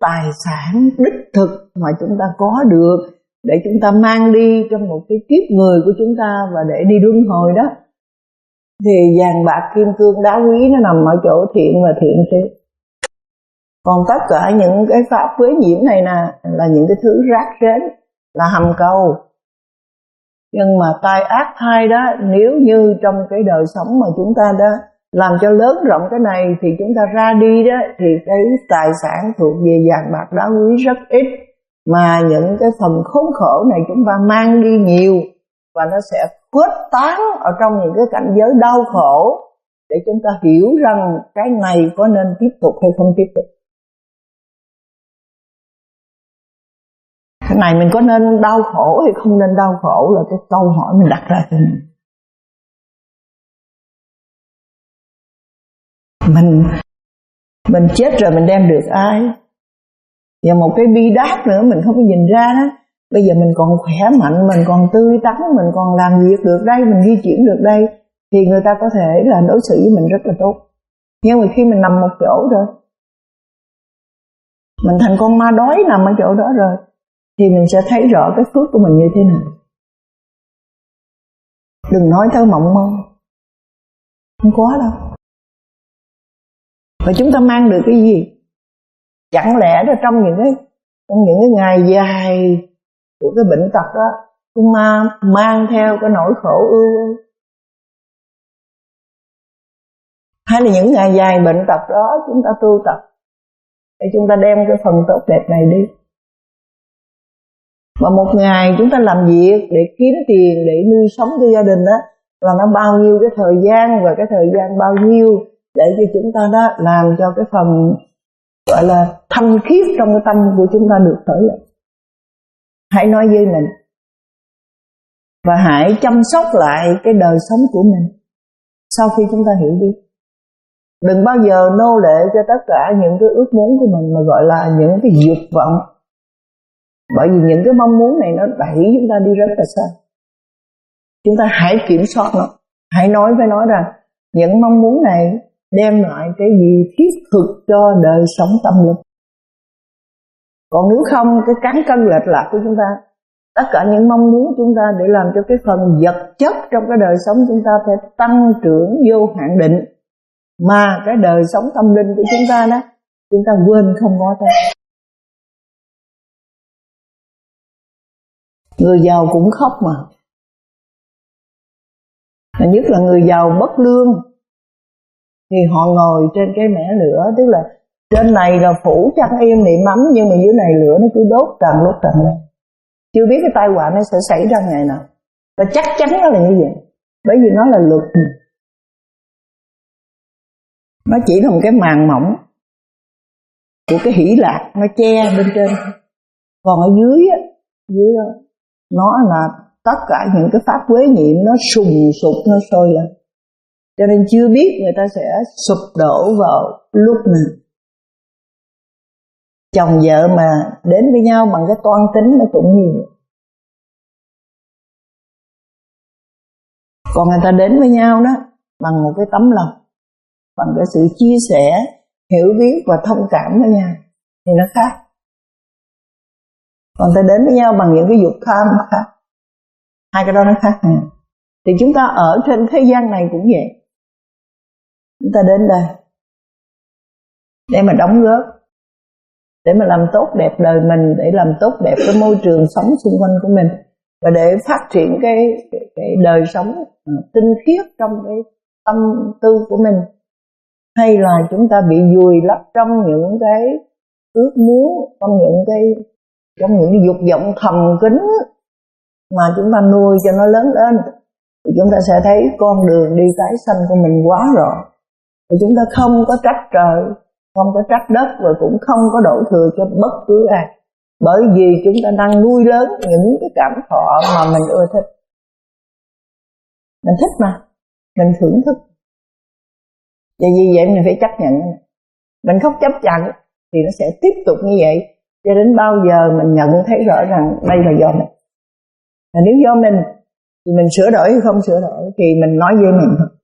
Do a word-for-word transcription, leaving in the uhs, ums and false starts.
tài sản đích thực mà chúng ta có được để chúng ta mang đi trong một cái kiếp người của chúng ta và để đi luân hồi đó. Thì vàng bạc kim cương đá quý nó nằm ở chỗ thiện và thiện tri. Còn tất cả những cái pháp quế nhiễm này nè là những cái thứ rác rến, là hầm cầu. Nhưng mà tai ác thai đó, nếu như trong cái đời sống mà chúng ta đã làm cho lớn rộng cái này thì chúng ta ra đi đó thì cái tài sản thuộc về vàng bạc đá quý rất ít, mà những cái phần khốn khổ này chúng ta mang đi nhiều và nó sẽ khuếch tán ở trong những cái cảnh giới đau khổ để chúng ta hiểu rằng cái này có nên tiếp tục hay không tiếp tục. Cái này mình có nên đau khổ hay không nên đau khổ là cái câu hỏi mình đặt ra cho mình. Mình mình chết rồi mình đem được ai? Và một cái bi đát nữa mình không có nhìn ra đó. Bây giờ mình còn khỏe mạnh, mình còn tươi tắn, mình còn làm việc được đây, mình di chuyển được đây, thì người ta có thể là đối xử với mình rất là tốt. Nhưng mà khi mình nằm một chỗ rồi, mình thành con ma đói nằm ở chỗ đó rồi, thì mình sẽ thấy rõ cái phước của mình như thế nào. Đừng nói tới mộng mơ, không có đâu. Và chúng ta mang được cái gì? Chẳng lẽ là trong những cái trong những cái ngày dài của cái bệnh tật đó, chúng ta mang theo cái nỗi khổ ưu, hay là những ngày dài bệnh tật đó chúng ta tu tập để chúng ta đem cái phần tốt đẹp này đi. Và một ngày chúng ta làm việc để kiếm tiền, để nuôi sống cho gia đình đó, là nó bao nhiêu cái thời gian, và cái thời gian bao nhiêu để cho chúng ta đó làm cho cái phần gọi là thanh khiết trong cái tâm của chúng ta được khởi lên. Hãy nói với mình và hãy chăm sóc lại cái đời sống của mình sau khi chúng ta hiểu biết. Đừng bao giờ nô lệ cho tất cả những cái ước muốn của mình mà gọi là những cái dục vọng. Bởi vì những cái mong muốn này nó đẩy chúng ta đi rất là xa. Chúng ta hãy kiểm soát nó. Hãy nói với nó rằng những mong muốn này đem lại cái gì thiết thực cho đời sống tâm linh. Còn nếu không, cái cán cân lệch lạc của chúng ta, tất cả những mong muốn chúng ta để làm cho cái phần vật chất trong cái đời sống chúng ta phải tăng trưởng vô hạn định, mà cái đời sống tâm linh của chúng ta đó, chúng ta quên không ngó tới. Người giàu cũng khóc mà. Mà nhất là người giàu bất lương thì họ ngồi trên cái mẻ lửa, tức là trên này là phủ chăn im niệm ấm, nhưng mà dưới này lửa nó cứ đốt tràn đốt tràn lên. Chưa biết cái tai họa nó sẽ xảy ra ngày nào. Và chắc chắn nó là như vậy. Bởi vì nó là luật. Nó chỉ là một cái màn mỏng của cái hỷ lạc, nó che bên trên. Còn ở dưới á, dưới đó, nó là tất cả những cái pháp quế nhiễm, nó sùng sục, nó sôi lên. Cho nên chưa biết người ta sẽ sụp đổ vào lúc nào. Chồng vợ mà đến với nhau bằng cái toan tính nó cũng như vậy. Còn người ta đến với nhau đó bằng một cái tấm lòng, bằng cái sự chia sẻ, hiểu biết và thông cảm với nhau thì nó khác. Còn ta đến với nhau bằng những cái dục tham nó khác. Hai cái đó nó khác nè. Thì chúng ta ở trên thế gian này cũng vậy. Chúng ta đến đây để mà đóng góp, để mà làm tốt đẹp đời mình, để làm tốt đẹp cái môi trường sống xung quanh của mình, và để phát triển cái, cái, cái đời sống tinh khiết trong cái tâm tư của mình. Hay là chúng ta bị vùi lấp trong những cái ước muốn, trong những cái trong những cái dục vọng thầm kín mà chúng ta nuôi cho nó lớn lên, thì chúng ta sẽ thấy con đường đi tái sanh của mình quá rõ. Thì chúng ta không có trách trời, không có trách đất, và cũng không có đổ thừa cho bất cứ ai. Bởi vì chúng ta đang nuôi lớn những cái cảm thọ mà mình ưa thích. Mình thích mà, mình thưởng thức. Và vì vậy mình phải chấp nhận. Mình không chấp nhận thì nó sẽ tiếp tục như vậy, cho đến bao giờ mình nhận thấy rõ rằng đây là do mình. Và nếu do mình thì mình sửa đổi hay không sửa đổi thì mình nói với mình thôi.